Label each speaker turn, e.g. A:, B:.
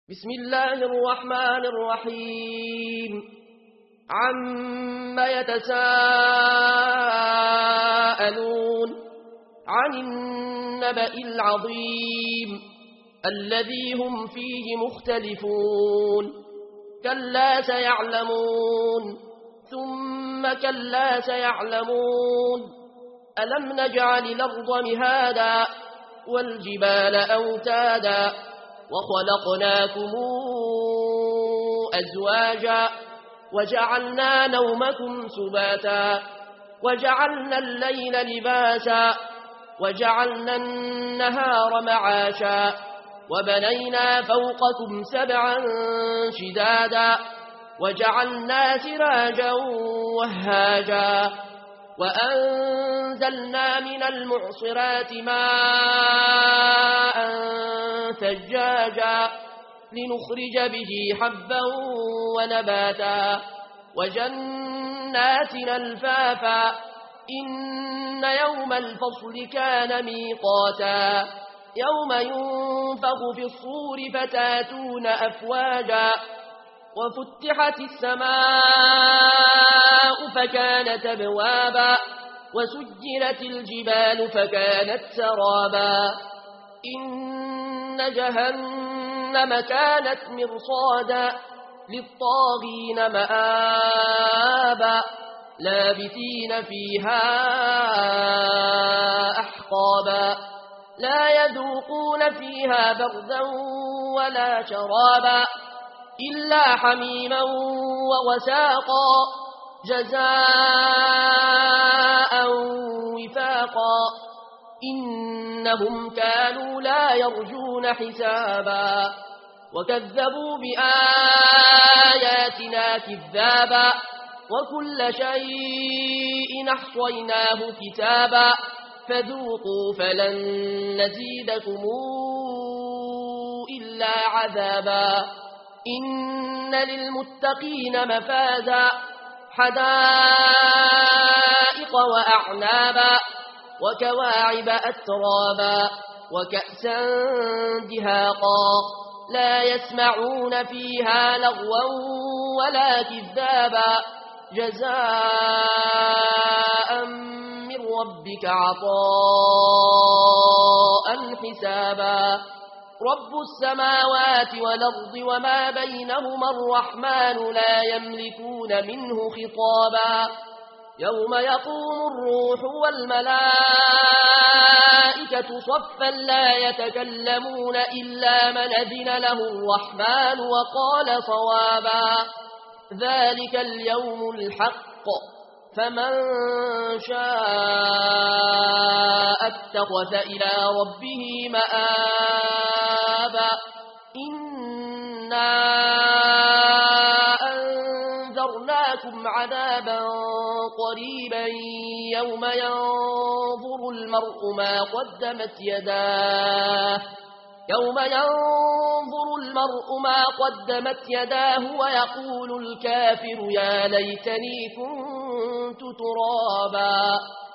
A: بسم الله الرحمن الرحيم عما يتساءلون عن النبأ العظيم الذي هم فيه مختلفون كلا سيعلمون ثم كلا سيعلمون ألم نجعل الأرض مهادا والجبال أوتادا وخلقناكم أزواجا وجعلنا نومكم سباتا وجعلنا الليل لباسا وجعلنا النهار معاشا وبنينا فوقكم سبعا شدادا وجعلنا سراجا وهاجا وأنزلنا من المعصرات ماء ثجاجا لنخرج به حبا ونباتا وجنات ألفافا إن يوم الفصل كان ميقاتا يوم ينفخ في الصور فتاتون أفواجا وفتحت السماء فكانت أبوابا وسجلت الجبال فكانت سرابا إن جهنم كانت مرصادا للطاغين مآبا لابثين فيها أحقابا لا يذوقون فيها بردا ولا شرابا إلا حميما وغساقا جزاء وفاقا إنهم كانوا لا يرجون حسابا وكذبوا بآياتنا كذابا وكل شيء أحصيناه كتابا فذوقوا فلن نزيدكم إلا عذابا إن للمتقين مفازا حدائق وأعنابا وكواعب أترابا وكأسا دهاقا لا يسمعون فيها لغوا ولا كذابا جزاء من ربك عطاء حسابا رب السماوات والأرض وما بينهما الرحمن لا يملكون منه خطابا يوم يقوم الروح والملائكة صفا لا يتكلمون إلا من أذن له الرحمن وقال صوابا ذلك اليوم الحق فمن شاء اتخذ إلى ربه مآبا إنا أنذرناكم عذابا قريبا يوم ينظر المرء ما قدمت يداه ويقول الكافر يا ليتني كنت ترابا